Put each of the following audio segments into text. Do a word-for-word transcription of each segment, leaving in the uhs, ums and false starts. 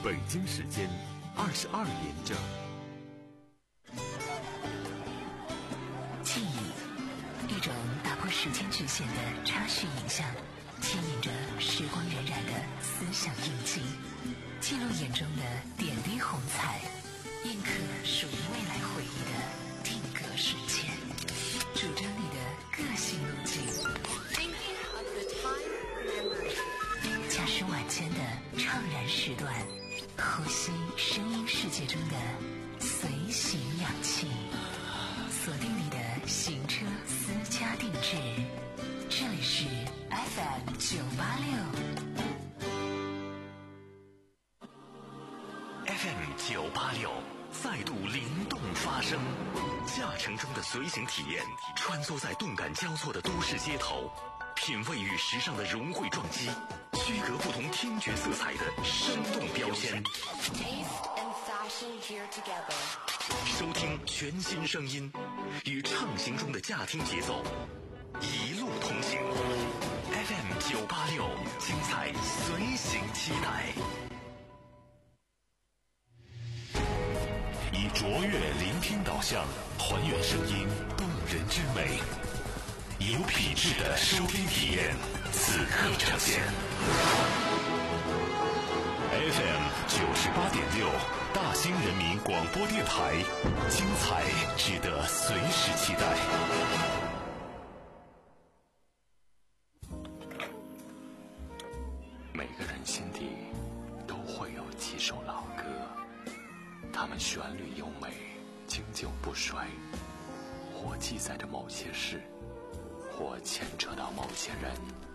北京时间二十二点整。 记忆，一种打破时间局限的插叙影像，牵引着时光荏苒的思想印记，记录眼中的点滴红彩，印刻属于未来回忆的定格瞬间，主张你的个性路径。驾驶晚间的怅然时段，呼吸声音世界中的随行氧气，锁定你的行车私家定制。这里是 F M 九八六 F M 九八六再度灵动发声，驾乘中的随行体验，穿梭在动感交错的都市街头，品味与时尚的融汇撞击，区隔不同听觉色彩的生动标签。收听全新声音，与畅行中的驾听节奏，一路同行。F M 九八六，精彩随行期待。以卓越聆听导向，还原声音动人之美，有品质的收听体验，此刻呈现。F M 九十八点六，大兴人民广播电台，精彩值得随时期待。每个人心底都会有几首老歌，它们旋律优美，经久不衰，或记载着某些事，或牵扯到某些人。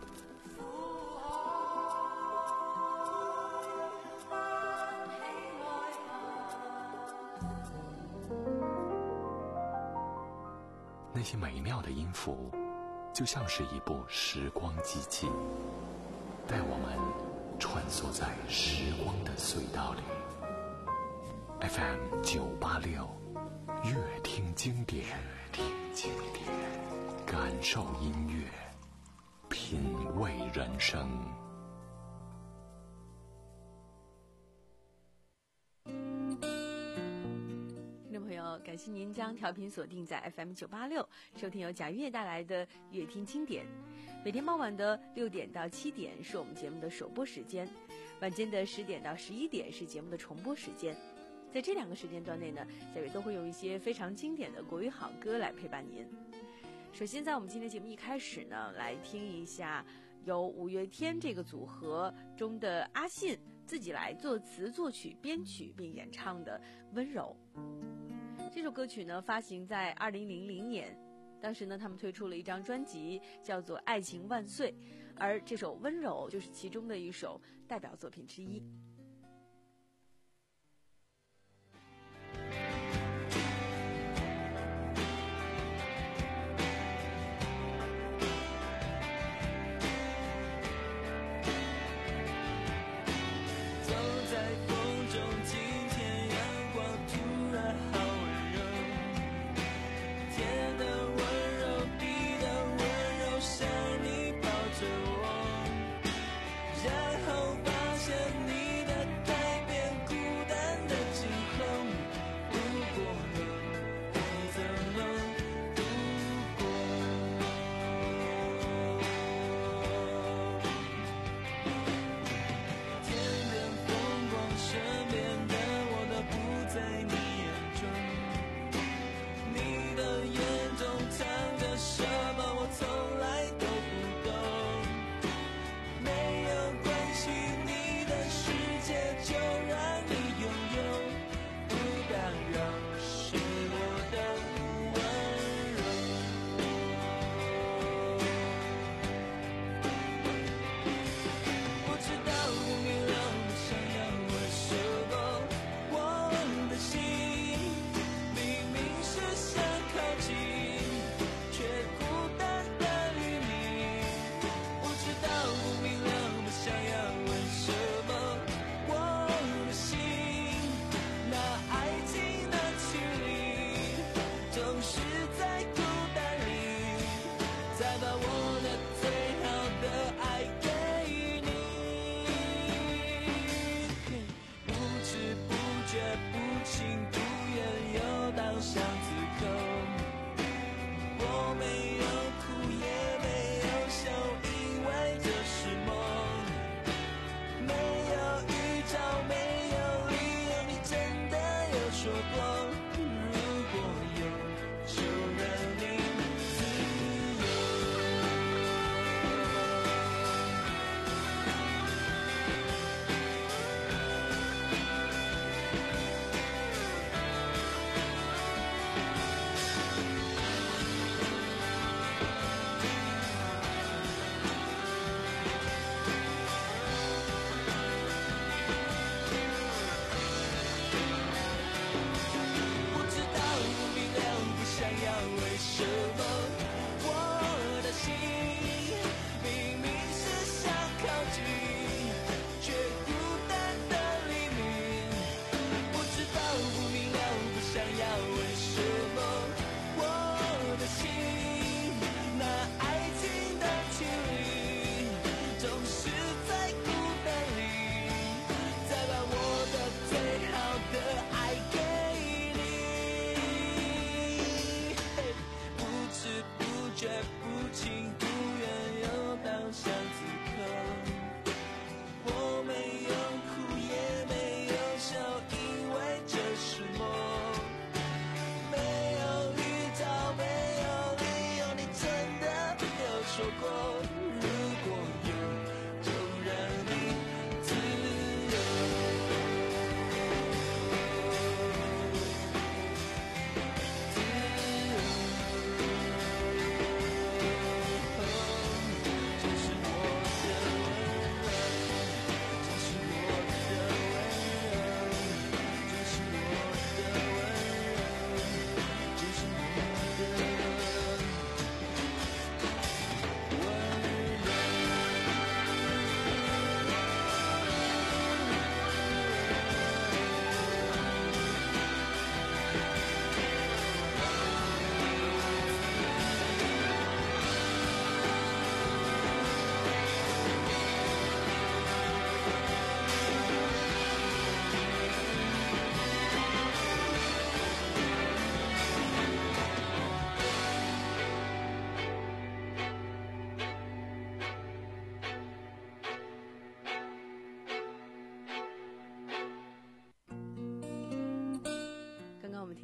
那些美妙的音符，就像是一部时光机器，带我们穿梭在时光的隧道里。F M 九八六，乐听经典，听经典，感受音乐，品味人生。 听众朋友，感谢您将调频锁定在 F M 九八六，收听由贾月带来的乐听经典。每天傍晚的六点到七点是我们节目的首播时间，晚间的十点到十一点是节目的重播时间。在这两个时间段内呢，贾月都会用一些非常经典的国语好歌来陪伴您。首先在我们今天节目一开始呢，来听一下由五月天这个组合中的阿信自己来作词作曲编曲并演唱的《温柔》。这首歌曲呢发行在二零零零年，当时呢他们推出了一张专辑叫做《爱情万岁》，而这首《温柔》就是其中的一首代表作品之一。 不明了，不想要问什么，我的心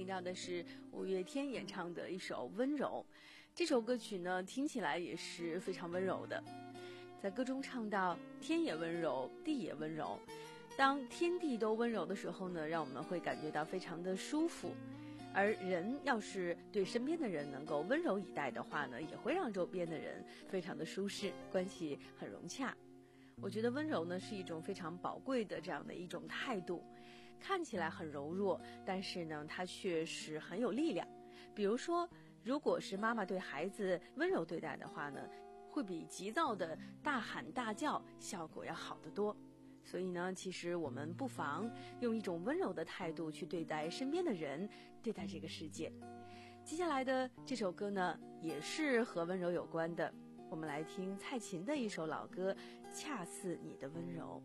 到的是五月天演唱的一首《温柔》。这首歌曲呢，听起来也是非常温柔的。在歌中唱到天也温柔，地也温柔。当天地都温柔的时候呢，让我们会感觉到非常的舒服。而人要是对身边的人能够温柔以待的话呢，也会让周边的人非常的舒适，关系很融洽。我觉得温柔呢是一种非常宝贵的这样的一种态度，看起来很柔弱，但是呢它确实很有力量。比如说，如果是妈妈对孩子温柔对待的话呢，会比急躁的大喊大叫效果要好得多。所以呢，其实我们不妨用一种温柔的态度去对待身边的人，对待这个世界。接下来的这首歌呢，也是和温柔有关的。我们来听蔡琴的一首老歌《恰似你的温柔》。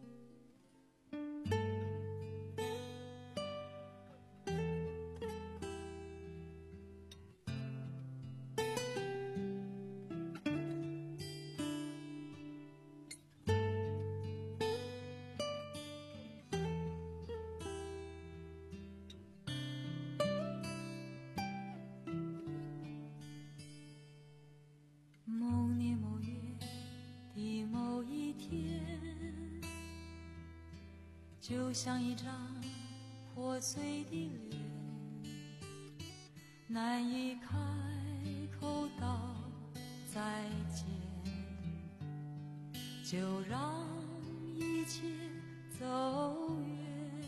就像一张破碎的脸，难以开口道再见，就让一切走远。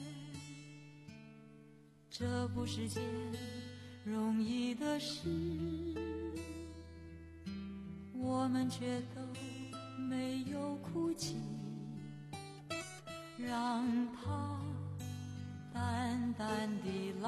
这不是件容易的事，我们却都没有哭泣，让它淡淡地来，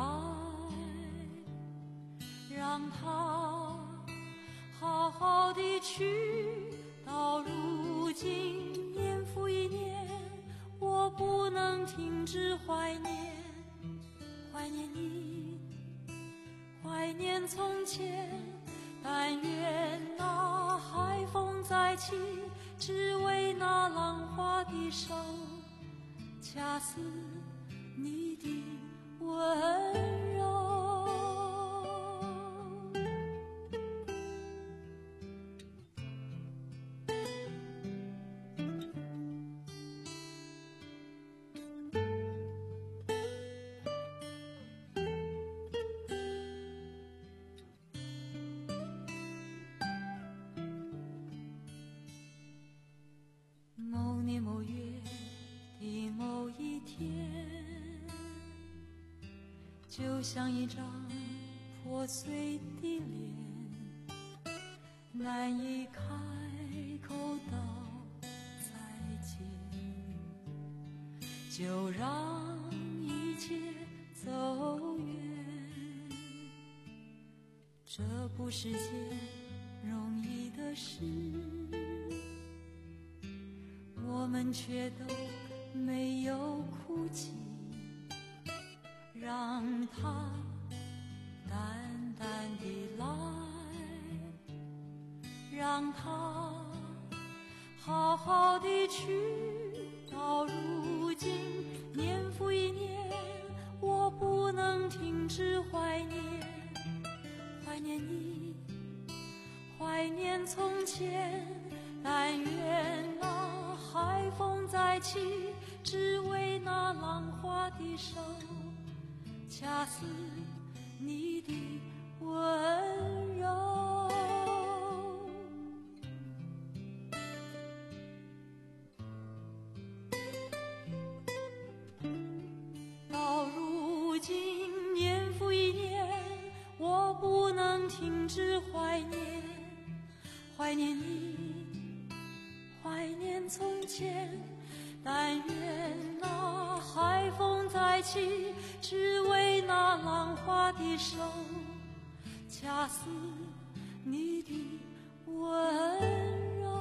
让它好好地去。到如今年复一年，我不能停止怀念，怀念你，怀念从前。但愿那海风再起，只为那浪花的手，恰似你的温柔。某年某月的某一天，就像一张破碎的脸，难以开口道再见，就让一切走远。这不是件容易的事，我们却都没有哭泣，让它淡淡地来，让它好好地去。到如今年复一年，我不能停止怀念，怀念你，怀念从前。但愿那海风再起，只为那浪花的手，恰似你的温柔。到如今年复一年，我不能停止怀念，怀念你，怀念从前。但愿那海风再起，只为那浪花的手，恰似你的温柔。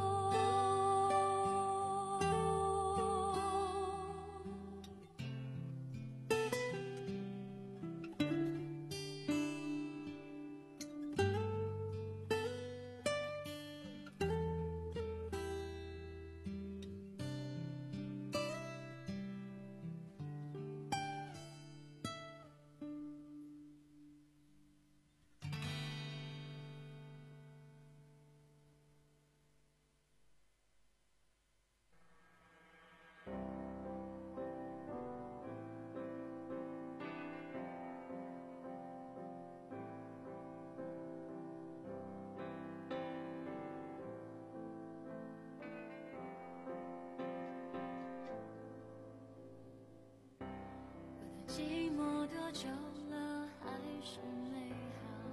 寂寞多久了还是美好，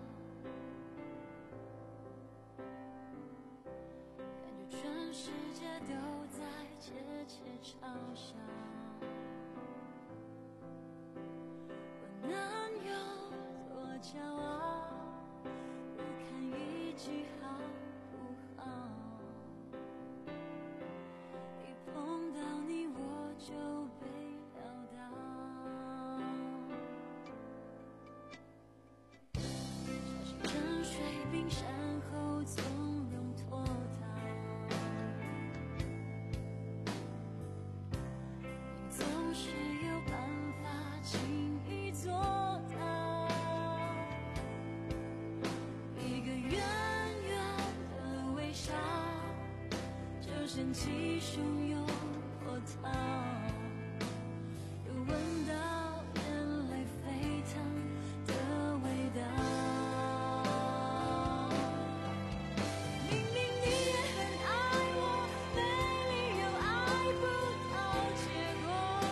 感觉全世界都在窃窃嘲笑，我能有多骄傲，不看一句好不好，一碰到你我就被撂倒，小心沉睡冰山后从容脱逃，你总是有办法轻易做到，一个圆圆的微笑就掀起汹涌波涛，又闻到眼泪沸腾的味道，明明你也很爱我，没理由爱不到结果，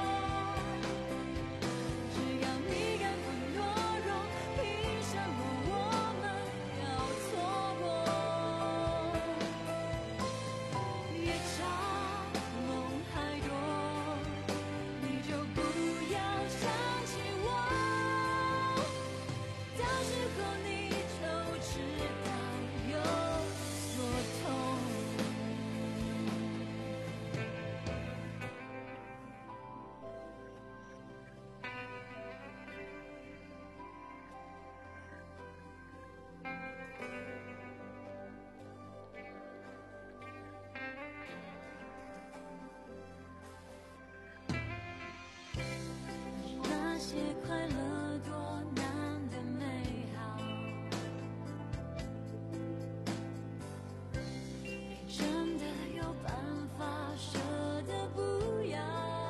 只要你敢不懦弱，凭什么我们要错过，夜长梦还多，你就不要想起我，到时候你就知道有多痛。那些快乐多难的美好，你真的有办法舍得不要，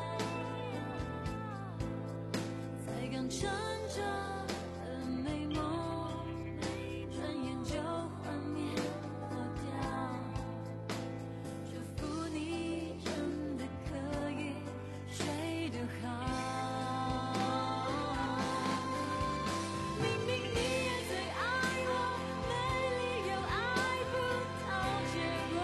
才刚撑着的美梦，转眼就幻灭破掉，祝福你真的可以睡得好，明明你也最爱我，没理由爱不到结果，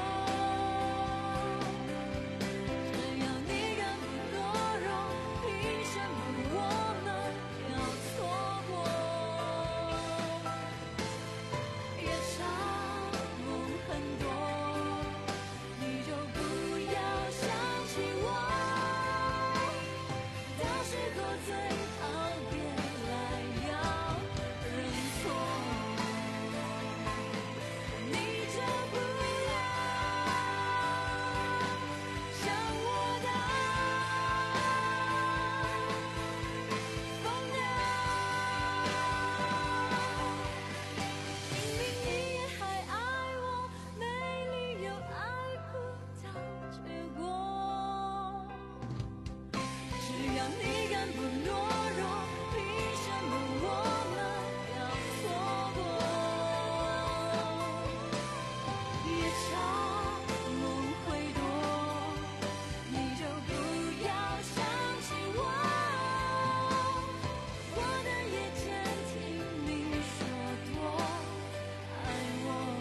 只要你敢不懦弱，凭什么我们要错过，夜长梦很多，你就不要想起我，到时候最好别来要认错，你就不要像我的疯掉，明明你也还爱我，没理由爱不到结果，只要你敢不懦弱，凭什么我们要错过，夜长梦会多，你就不要想起我，我的夜间听你说多爱我。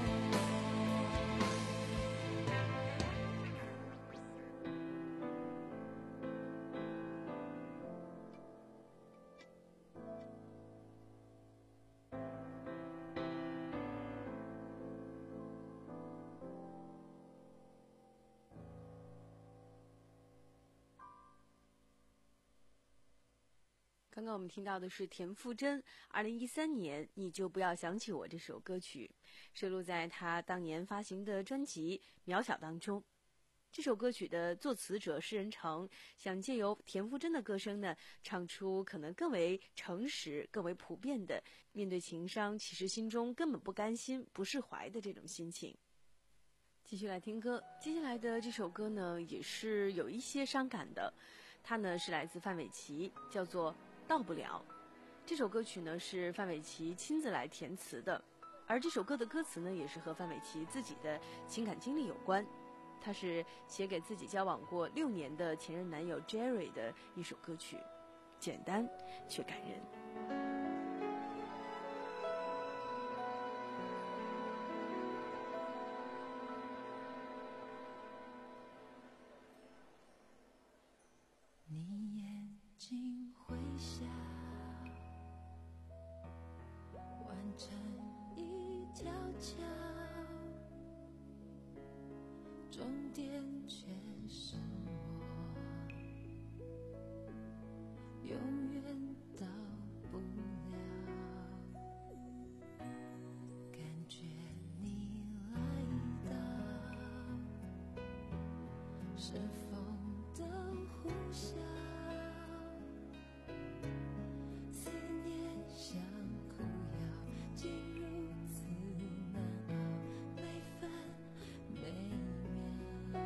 刚刚我们听到的是田馥甄二零一三年你就不要想起我这首歌曲，收录在她当年发行的专辑《渺小》当中。这首歌曲的作词者施仁成想借由田馥甄的歌声呢，唱出可能更为诚实、更为普遍的面对情伤，其实心中根本不甘心、不释怀的这种心情。继续来听歌，接下来的这首歌呢，也是有一些伤感的，它呢是来自范玮琪，叫做《到不了》。这首歌曲呢是范玮琪亲自来填词的，而这首歌的歌词呢也是和范玮琪自己的情感经历有关。它是写给自己交往过六年的前任男友 Jerry 的一首歌曲。 简单却感人。 你眼睛会笑，完成一条桥，终点却是我，永远到不了。感觉你来到，是风的呼啸，思念像苦药，竟如此难熬，每分每秒。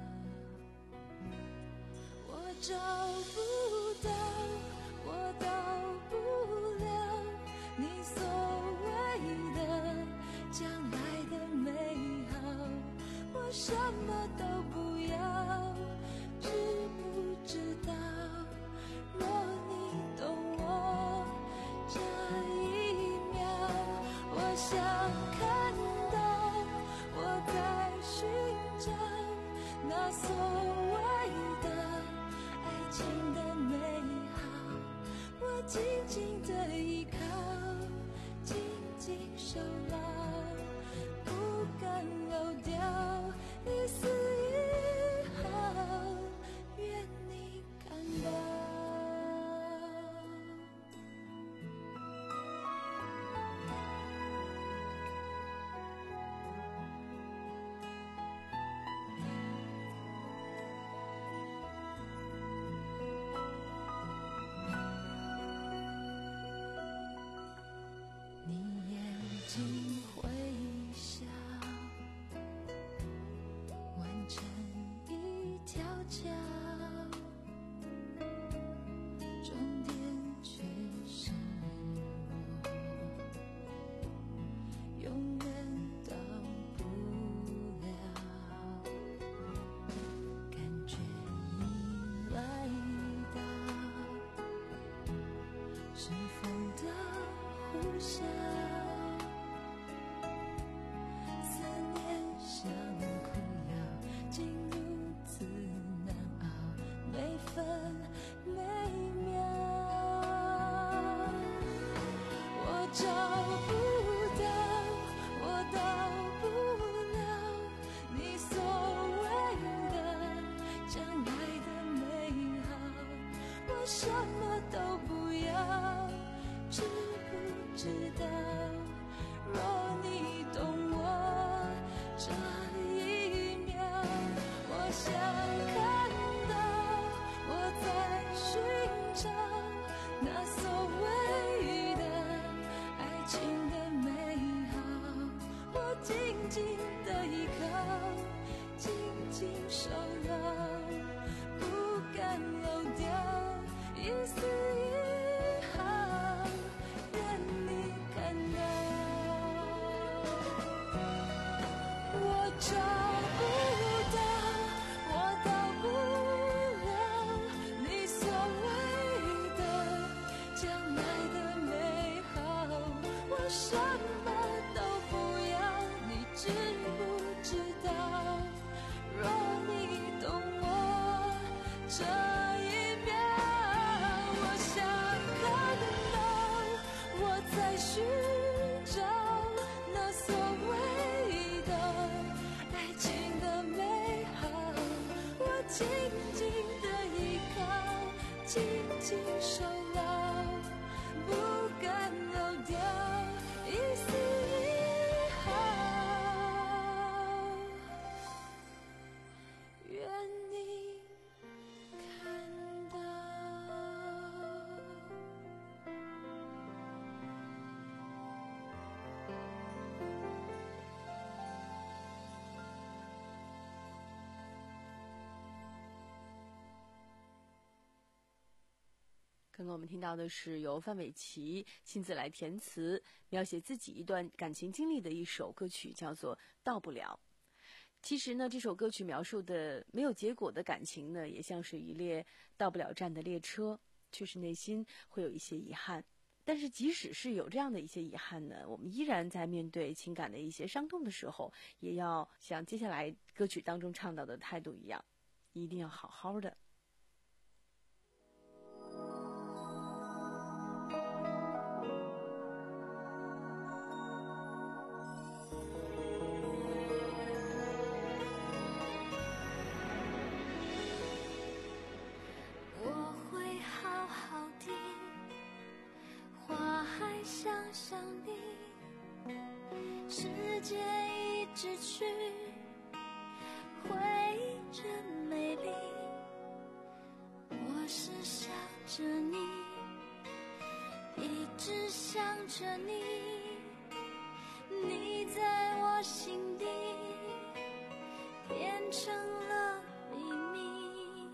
我找不到，我到不了你所谓的将来的美好，我什么都不要，知不知道？若你懂我这一秒，我想看到我在寻找那所谓的爱情的美好，我紧紧的依靠，紧紧守牢，不敢漏掉一丝一毫，愿你看到。你眼睛会笑，完成一条桥，终点却是我，永远到不了。感觉你来到，是风的呼啸，思念像苦药，竟如此难熬，每分每秒。我找不到，我到不了你所谓的将来的美好，我什么都不要，知不知道？若你懂我这一秒，我想看到我在寻找那所谓的爱情的美好，我紧紧的依靠，紧紧守牢，不敢漏掉一丝一毫，愿你看到。我找不到，我到不了你所谓的将来的美好，我什么都不要，你知不知道？若你懂我这一秒，我想看到我在寻找那所谓的爱情的美好，我紧紧的依靠，紧紧守牢，不敢漏掉一丝一毫，愿你看到。 刚刚我们听到的是由范玮琪亲自来填词，描写自己一段感情经历的一首歌曲，叫做《到不了》。其实呢，这首歌曲描述的没有结果的感情呢，也像是一列到不了站的列车， 确实内心会有一些遗憾。但是即使是有这样的一些遗憾呢，我们依然在面对情感的一些伤痛的时候，也要像接下来歌曲当中唱到的态度一样，一定要好好的。 想你，时间一直去，回忆真美丽。我是想着你，一直想着你，你在我心底变成了秘密。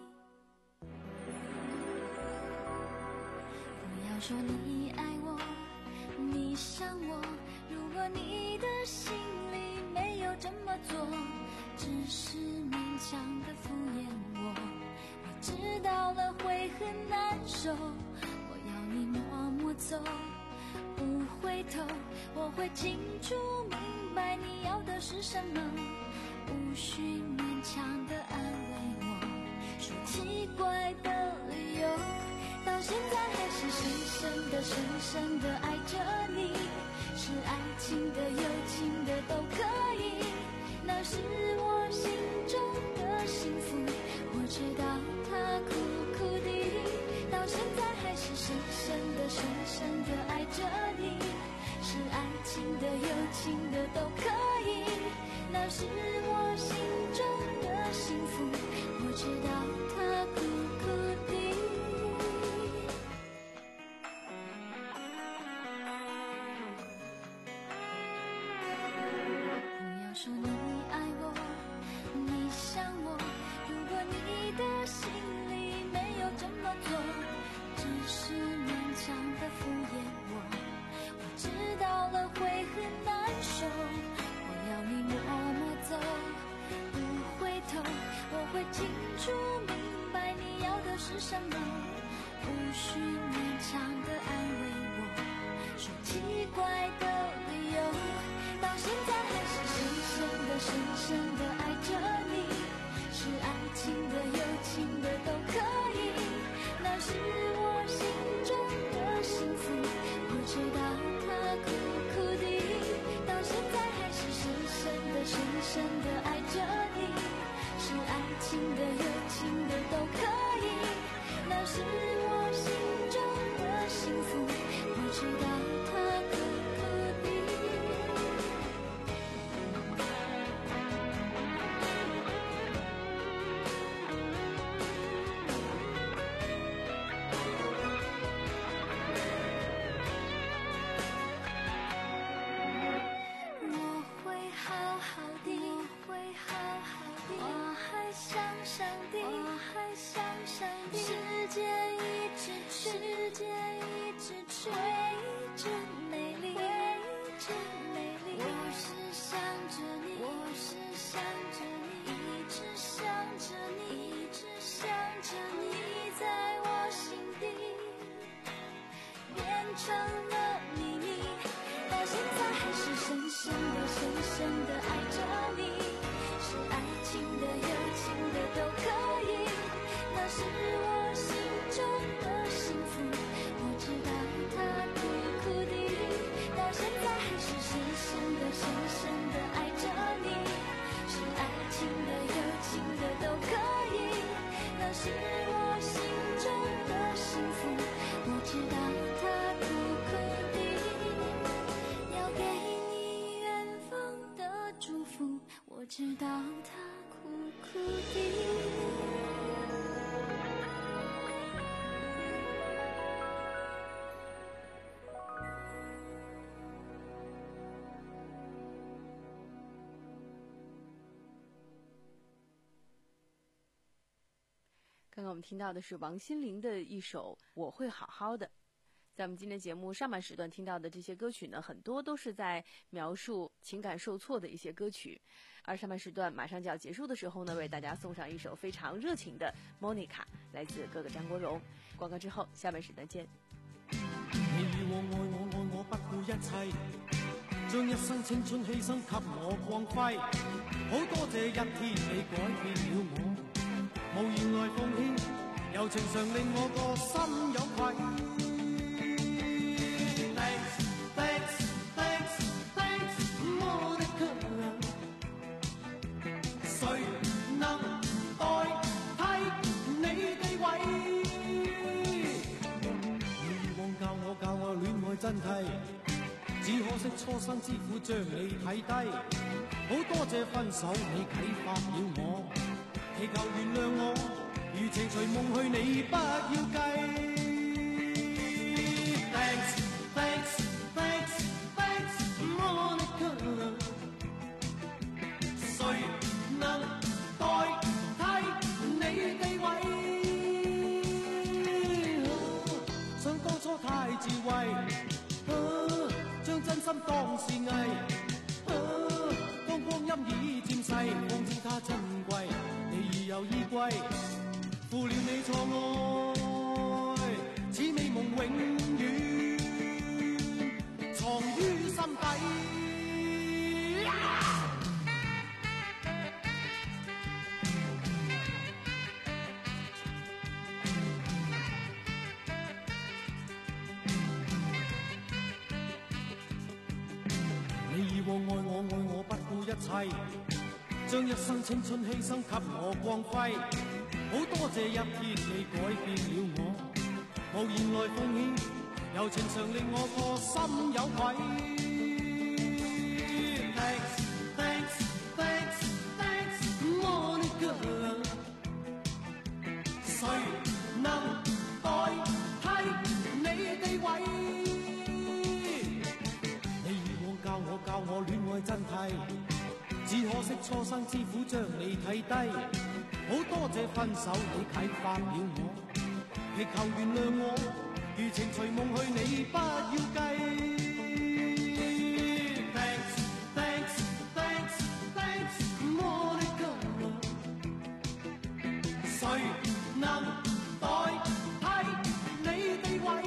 不要说你爱我，你想我，如果你的心里没有这么做，只是勉强的敷衍我，我知道了会很难受。我要你默默走，不回头，我会清楚明白你要的是什么，无需勉强的安慰我，说奇怪的理由，到现在还是深深的深深的爱着你，是爱情的有情的都可以，那是我心中的幸福，我知道它苦苦的，到现在还是深深的深深的爱着你，是爱情的有情的都可以，那是我心中的幸福，我知道它苦苦的。说你爱我，你想我，如果你的心里没有这么做，只是勉强的敷衍我，我知道了会很难受。我要你默默走，不回头，我会清楚明白你要的是什么，无需勉强的安慰我，说奇怪的理由，到现在还是深深的爱着你，是爱情的有情的都可以，那是我心中的幸福，我知道它苦苦的，到现在还是深深的深深的爱着你，是爱情的有情的都可以，那是我心中的幸福，我知道它苦苦的。成了秘密，到现在还是深深的深深的爱着你，是爱情的有情的都可以，那是我心中的幸福，我知道它苦苦的，到现在还是深深的深深的爱着你，是爱情的有情的都可以，那是我心中的幸福，我知道它我知道它苦苦的。 刚刚我们听到的是王心凌的一首《我会好好的》。 在我们今天节目上半时段听到的这些歌曲呢，很多都是在描述情感受挫的一些歌曲。而上半时段马上就要结束的时候呢，为大家送上一首非常热情的 Monica， 来自哥哥张国荣。广告之后，下半时段见。 你以往愛我愛我不顧一切，將一生青春犧牲給我光輝，好多謝一天你改變了我，無言來奉獻，柔情常令我個心有愧。真諦，只可惜初生之苦將你睇低，好多謝分手你啟發了我，祈求原諒我，如情隨夢去你不要計。Thanks, thanks, thanks, thanks, Monica， 誰能代替你地位？想當初太智慧。真心當是藝，啊，當光陰已漸逝，方知它珍貴。你已有依歸，負了你錯愛，此美夢永遠藏於心底。愛我愛我不顧一切，將一生青春犧牲給我光輝，好多謝一天你改變了我，無言來奉獻，柔情常令我個心有愧。Thanks, thanks, thanks, thanks, Monica， 誰能代替你地位？教我教我戀愛真諦，只可惜初生之苦將你睇低，好多謝分手你啟發了我，祈求原諒我，如情隨夢去你不要計。Thanks, thanks, thanks, thanks, Monica， 誰能代替你地位？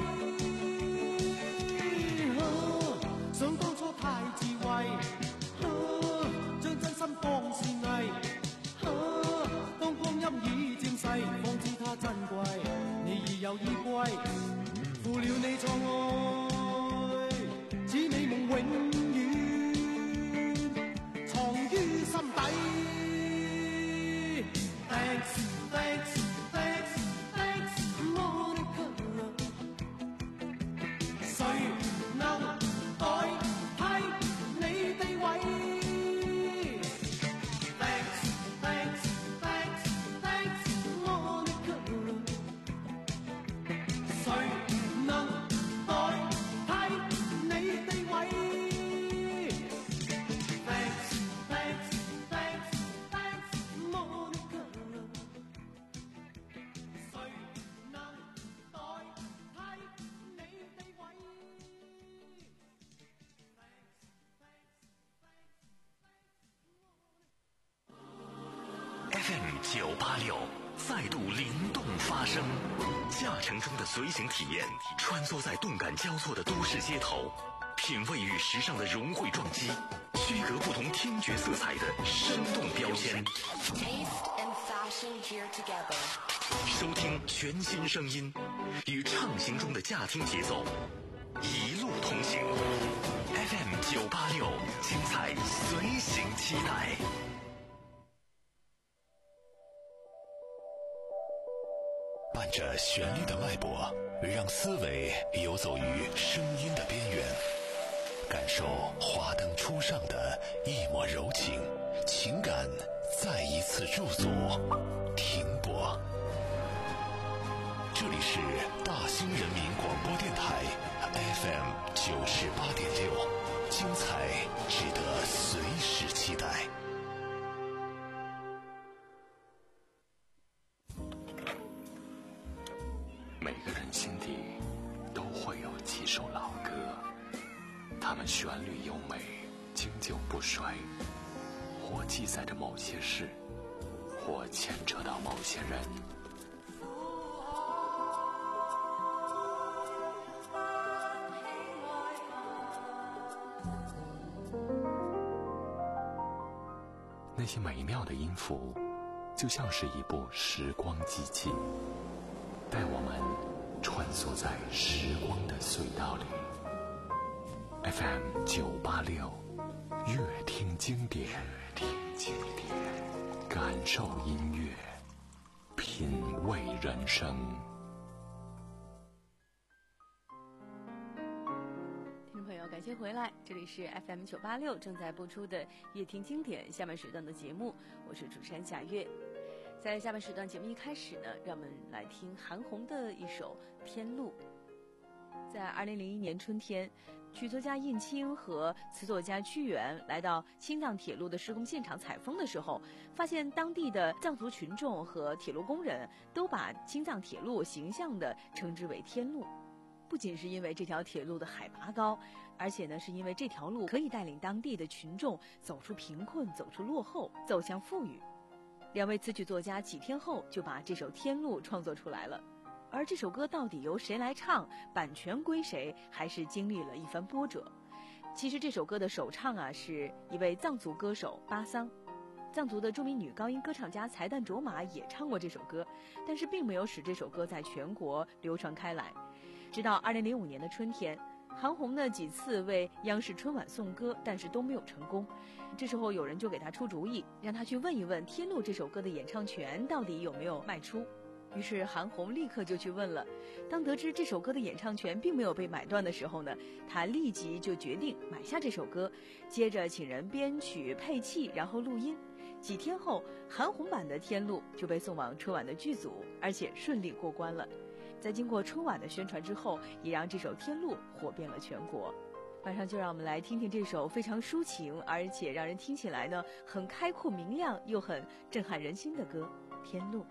想當初太智慧，啊，將真心當是藝，啊，當光陰已漸逝，方知它珍貴。你已有依歸，負了你錯愛，此美夢永遠藏於心底。Thanks, thanks, thanks, thanks, Monica， 誰能代替你地位 ？Thanks, thanks, thanks, thanks, Monica， 誰能代替你地位 ？Thanks, thanks, thanks, thanks, Monica， 誰能代替你地位？ F M 九八六再度灵动发声，驾乘中的随行体验，穿梭在动感交错的都市街头，品味与时尚的融汇撞击，区隔不同听觉色彩的生动标签。收听全新声音，与畅行中的驾听节奏，一路同行。F M 九八六，精彩随行期待。伴着旋律的脉搏，让思维游走于声音的边缘，感受华灯初上的一抹柔情，情感再一次入组，停泊。这里是大兴人民广播电台 F M 九十八点六，精彩值得随时期待。每个人心底都会有首老歌，它们旋律优美，经久不衰，或记载着某些事，或牵扯到某些人。那些美妙的音符，就像是一部时光机器，带我们穿梭在时光的隧道里。F M 九八六，乐听经典，听经典，感受音乐，品味人生。 感谢回来，这里是 F M 九八六正在播出的乐听经典下半时段的节目，我是主持人贾月。在下半时段节目一开始呢，让我们来听韩红的一首《天路》。在二零零一年春天，曲作家印青和词作家屈原来到青藏铁路的施工现场采风的时候，发现当地的藏族群众和铁路工人都把青藏铁路形象地称之为天路。不仅是因为这条铁路的海拔高，而且呢，是因为这条路可以带领当地的群众走出贫困，走出落后，走向富裕。两位词曲作家几天后就把这首《天路》创作出来了。而这首歌到底由谁来唱，版权归谁，还是经历了一番波折。其实这首歌的首唱啊，是一位藏族歌手巴桑。藏族的著名女高音歌唱家才旦卓玛也唱过这首歌，但是并没有使这首歌在全国流传开来。直到二零零五年的春天，韩红呢几次为央视春晚送歌，但是都没有成功。这时候有人就给她出主意，让她去问一问《天路》这首歌的演唱权到底有没有卖出。于是韩红立刻就去问了。当得知这首歌的演唱权并没有被买断的时候呢，她立即就决定买下这首歌，接着请人编曲配器，然后录音。几天后，韩红版的《天路》就被送往春晚的剧组，而且顺利过关了。在经过春晚的宣传之后，也让这首《天路》火遍了全国。马上就让我们来听听这首非常抒情，而且让人听起来呢很开阔明亮又很震撼人心的歌《天路》。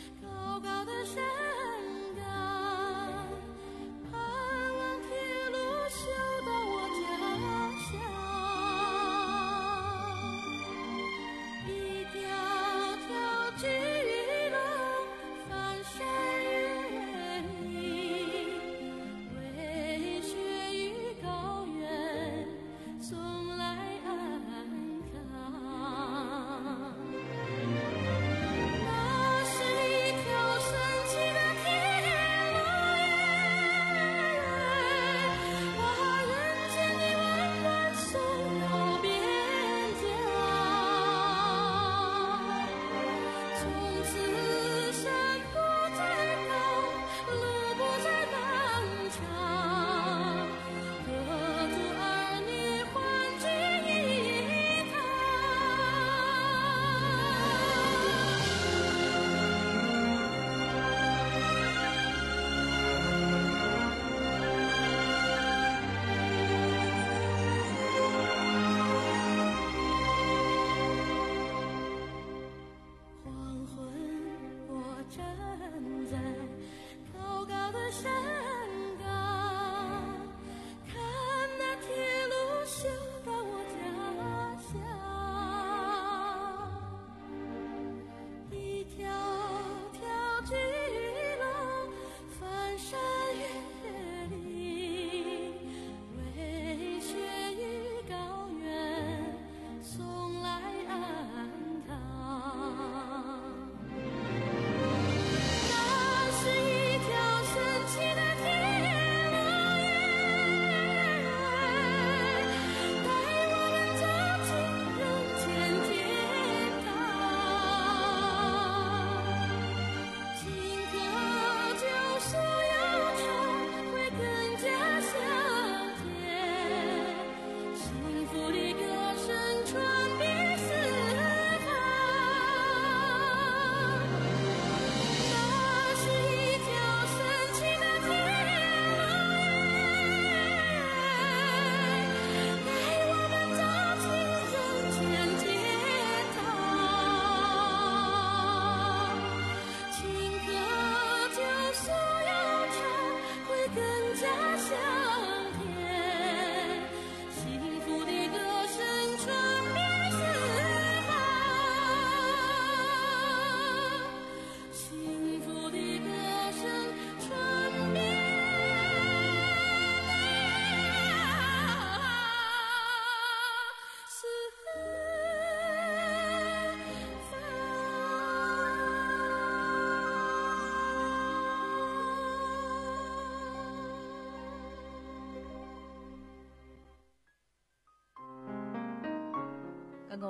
高高的山岗，盼望铁路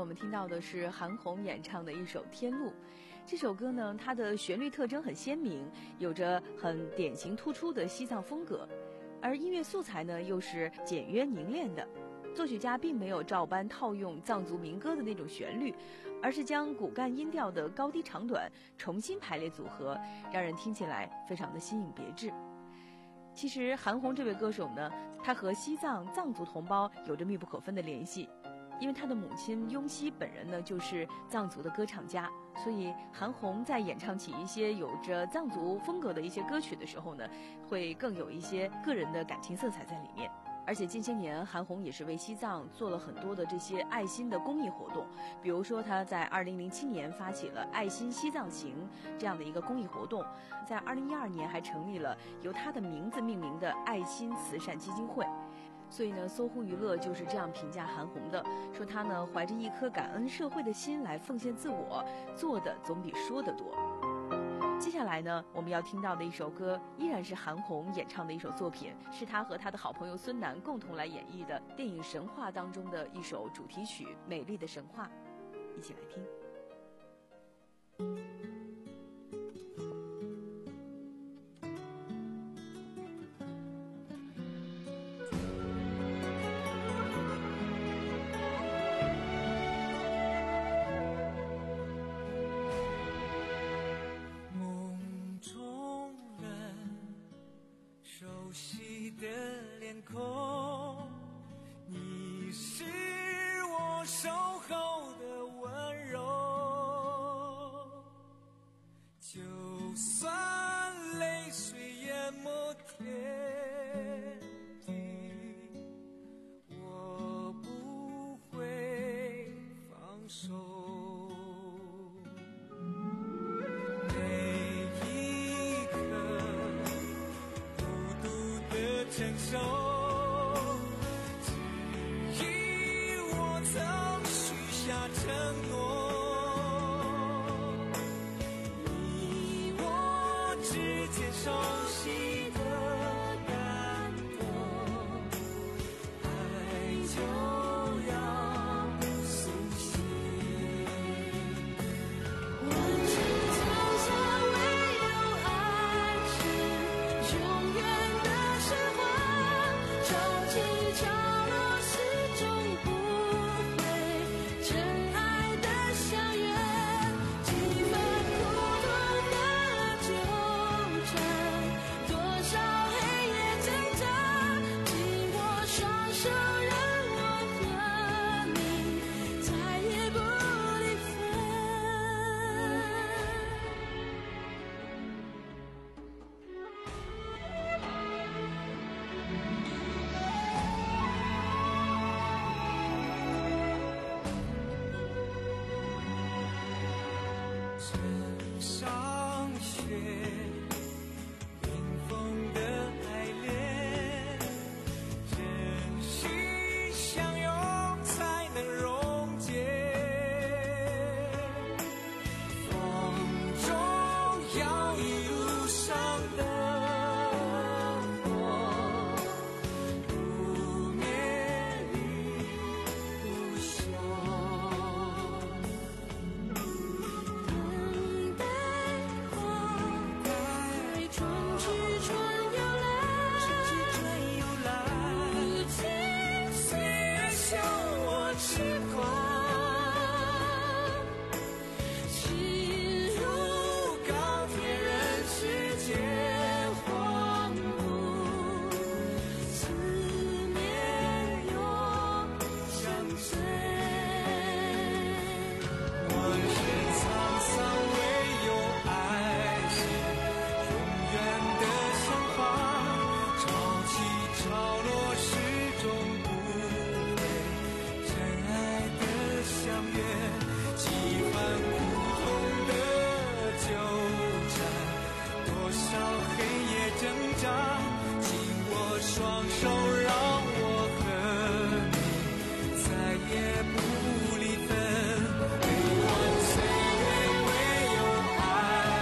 我们听到的是韩红演唱的一首《天路》。这首歌呢，它的旋律特征很鲜明，有着很典型突出的西藏风格，而音乐素材呢又是简约凝练的。作曲家并没有照搬套用藏族民歌的那种旋律，而是将骨干音调的高低长短重新排列组合，让人听起来非常的新颖别致。其实韩红这位歌手呢，她和西藏藏族同胞有着密不可分的联系，因为她的母亲雍熙本人呢就是藏族的歌唱家，所以韩红在演唱起一些有着藏族风格的一些歌曲的时候呢，会更有一些个人的感情色彩在里面。而且近些年韩红也是为西藏做了很多的这些爱心的公益活动，比如说她在二零零七年发起了爱心西藏行这样的一个公益活动，在二零一二年还成立了由她的名字命名的爱心慈善基金会。所以呢，搜狐娱乐就是这样评价韩红的，说她呢怀着一颗感恩社会的心来奉献自我，做的总比说的多。接下来呢，我们要听到的一首歌依然是韩红演唱的一首作品，是她和她的好朋友孙楠共同来演绎的电影《神话》当中的一首主题曲《美丽的神话》，一起来听。 你是我守候的温柔，就算泪水淹没天地，我不会放手。每一刻孤独的承受，承诺，你我之间熟悉的感动，爱就要苏醒。 万水千山唯有爱是永远的神话，潮起潮落始终不会真。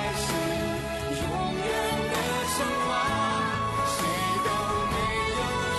永远的神话，谁都没有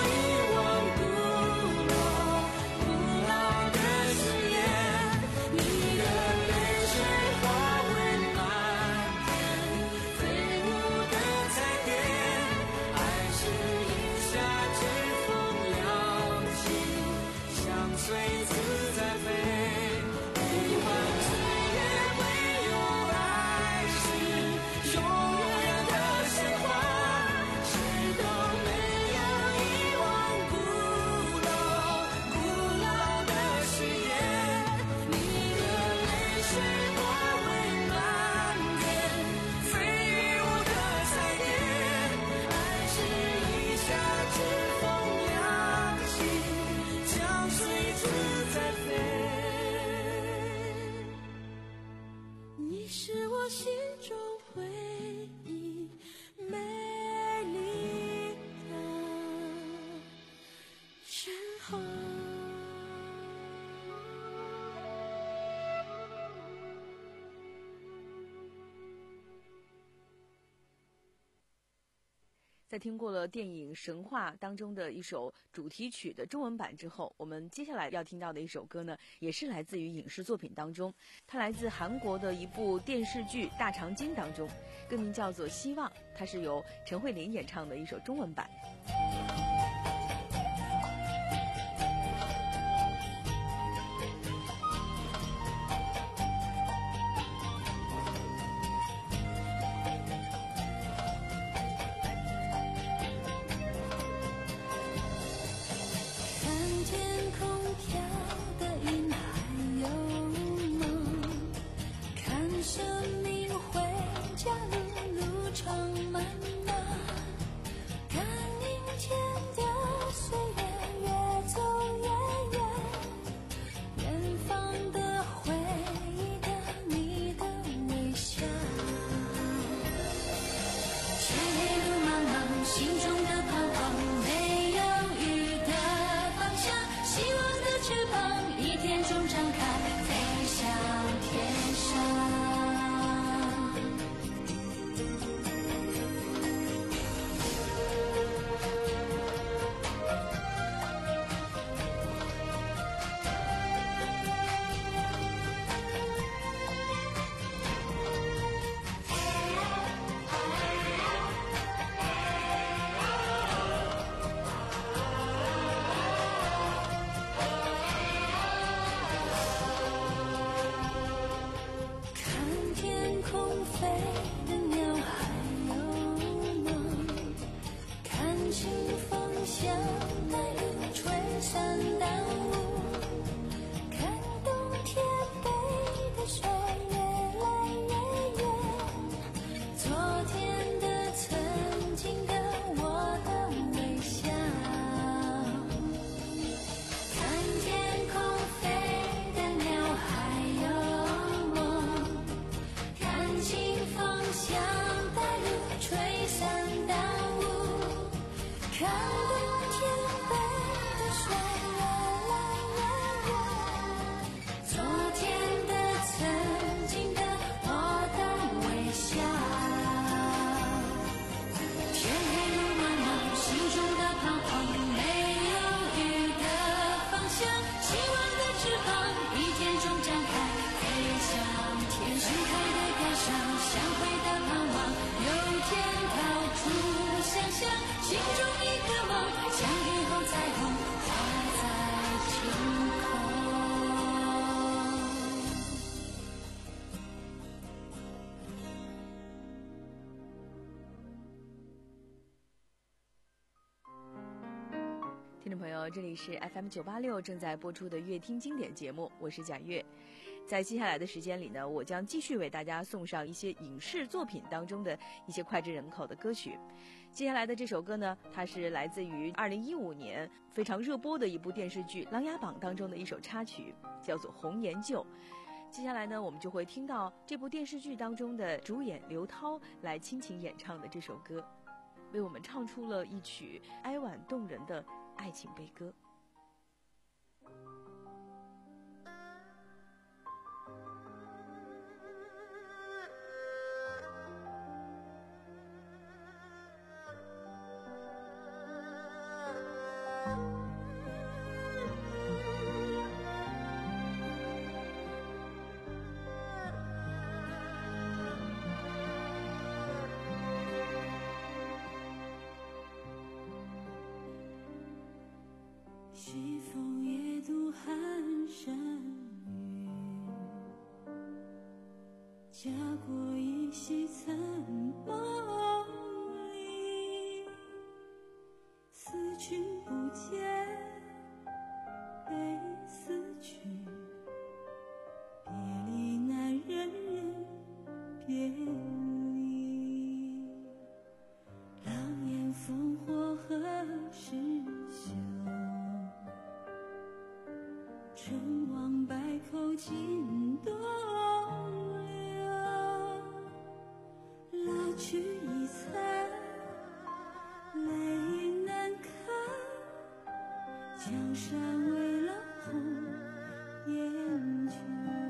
好。 在听过了电影《神话》当中的一首主题曲的中文版之后，我们接下来要听到的一首歌呢，也是来自于影视作品当中，它来自韩国的一部电视剧《大长今》当中，歌名叫做《希望》，它是由陈慧琳演唱的一首中文版。听众朋友，这里是 F M 九八六正在播出的乐听经典节目，我是贾月。在接下来的时间里呢，我将继续为大家送上一些影视作品当中的一些脍炙人口的歌曲。接下来的这首歌呢，它是来自于二零一五年非常热播的一部电视剧《琅琊榜》当中的一首插曲，叫做《红颜旧》。接下来呢，我们就会听到这部电视剧当中的主演刘涛来倾情演唱的这首歌，为我们唱出了一曲哀婉动人的爱情悲歌。 西风夜渡寒山雨，家国依稀残梦里，思君不见悲思曲，别离难忍人别离，狼烟烽火何时休，春往百口尽东流，老去已残泪难看， 江山为了红颜酒，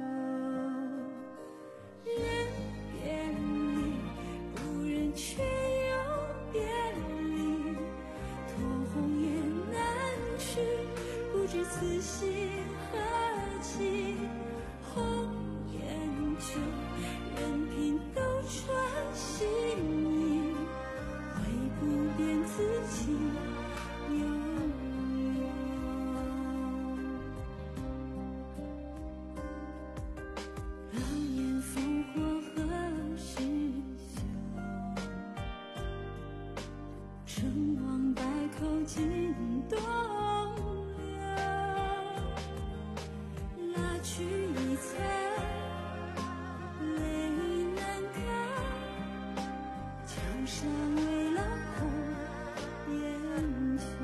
人别离，无人却又别离，托鸿雁南去，不知此心何寄。红颜酒，任凭斗转星移，唯不变自己悠悠。狼烟烽火何时休？成王败寇尽东流。拉去一彩，泪难干。江山为了红颜酒，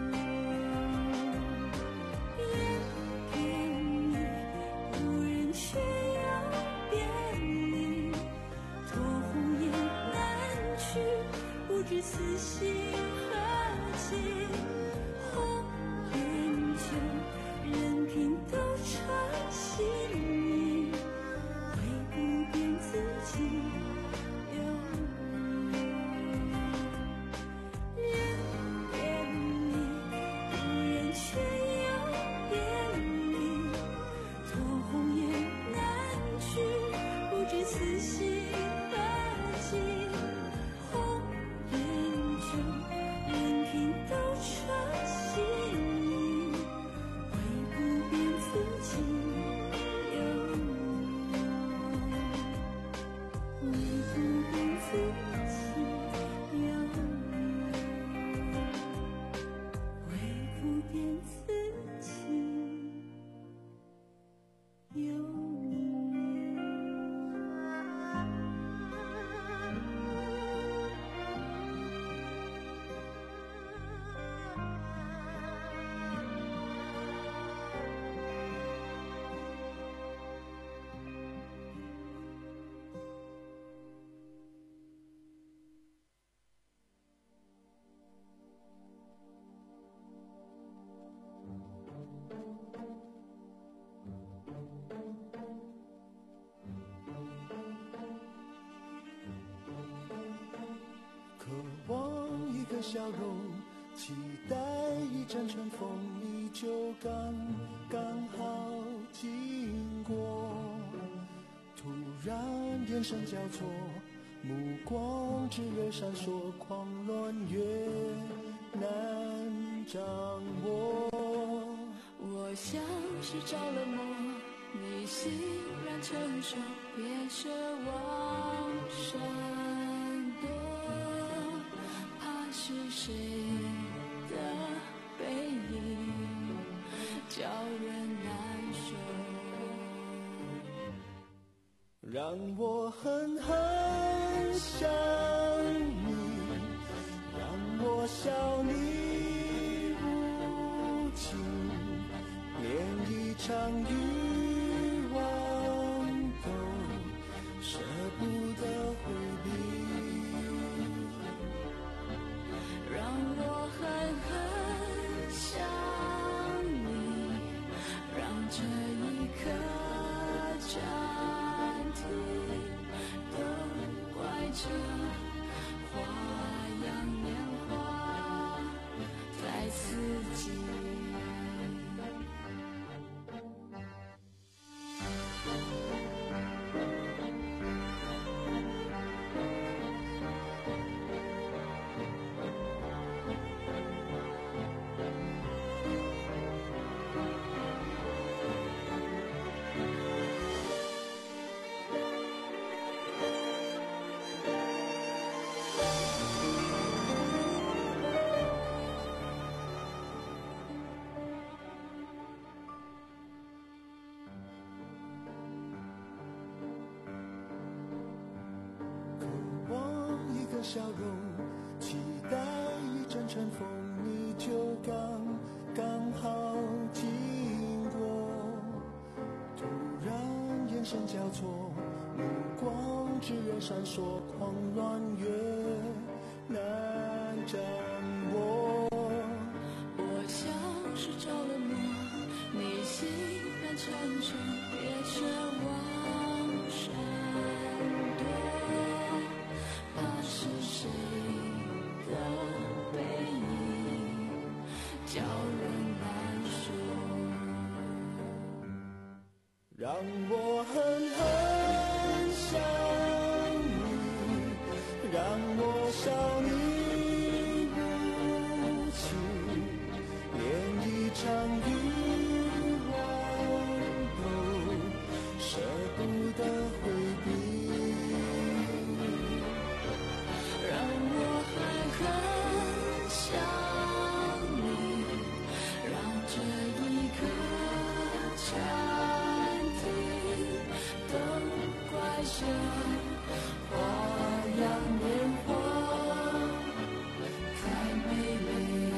人别离，无人却又别离。托鸿雁南去，不知此心何寄。红颜酒，任凭斗转星移，唯不变自己悠悠。人别离，无人却又别离。托鸿雁南去，不知此心何寄。红颜酒，任凭斗转星移，唯不变自己悠悠，唯不变自己悠悠，唯不变自己悠悠。 渴望一个笑容，期待一阵春风，你就刚刚好经过。突然眼神交错，目光炽热闪烁，狂乱越难掌握。 我像是着了魔，你欣然承受，别奢望闪躲，怕是谁的背影叫人难受。 让我狠狠想你，让我笑你无情，连一场欲望都舍不得回避。 让我狠狠想你，让这一刻暂停，都怪这花样年华太刺激。 笑容，期待一阵春风，你就刚刚好经过。突然眼神交错，目光炽热闪烁，狂乱越难掌握。 我像是着了魔， 眼前，别奢望闪躲，怕是谁的背影叫人难受。 让我狠狠想你，让我笑你无情，连一场欲望都舍不得回避。 让我还很想你，让这一刻暂停，等怪声花样年华太美丽。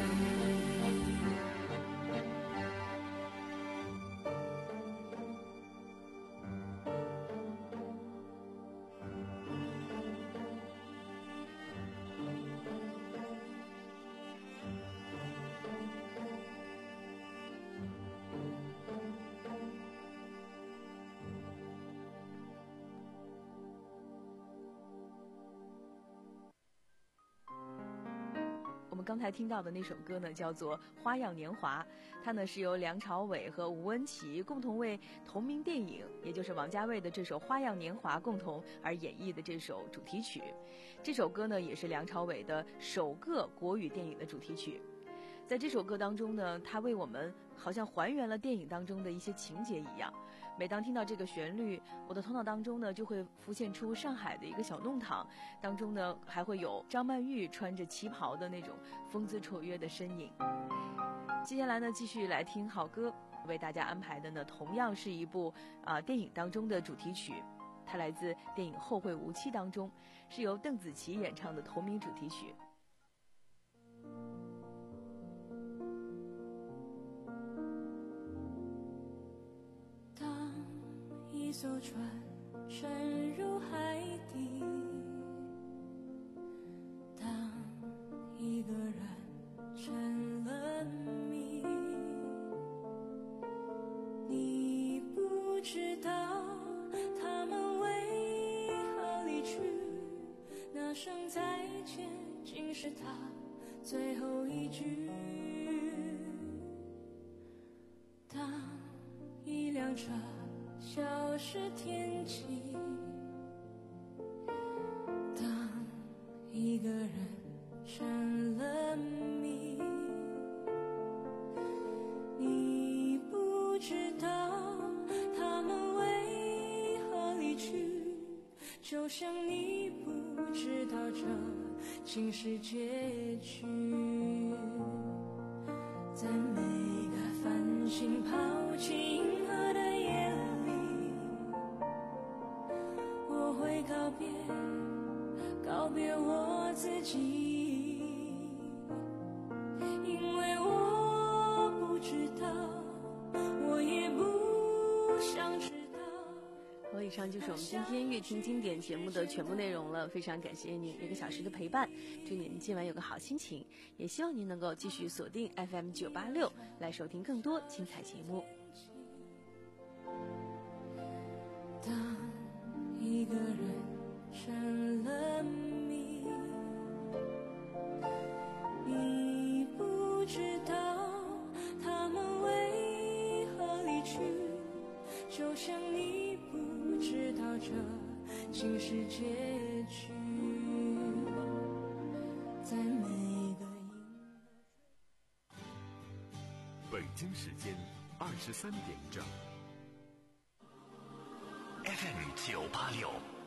我们刚才听到的那首歌呢，叫做《花样年华》，它呢是由梁朝伟和吴恩琪共同为同名电影，也就是王家卫的这首《花样年华》共同而演绎的这首主题曲。这首歌呢，也是梁朝伟的首个国语电影的主题曲。在这首歌当中呢，他为我们好像还原了电影当中的一些情节一样。每当听到这个旋律，我的头脑当中呢就会浮现出上海的一个小弄堂，当中呢还会有张曼玉穿着旗袍的那种风姿绰约的身影。接下来呢，继续来听好歌，为大家安排的呢同样是一部啊、呃、电影当中的主题曲，它来自电影《后会无期》当中，是由邓紫棋演唱的同名主题曲。 一艘船沉入海底，当一个人成了谜，你不知道他们为何离去，那声再见竟是他最后一句。当一辆车消失天际，当一个人成了谜，你不知道他们为何离去，就像你不知道这竟是结局。在每个繁星抛弃银河的夜里，我会告别，告别我自己，因为我不知道，我也不想知道。 好，以上就是我们今天乐听经典节目的全部内容了，非常感谢您一个小时的陪伴，祝您今晚有个好心情，也希望您能够继续锁定 F M 九八六来收听更多精彩节目。 当一个人成了谜，你不知道他们为何离去，就像你不知道这竟是结局。在每个银河北京时间二十三点整。 F M 九八六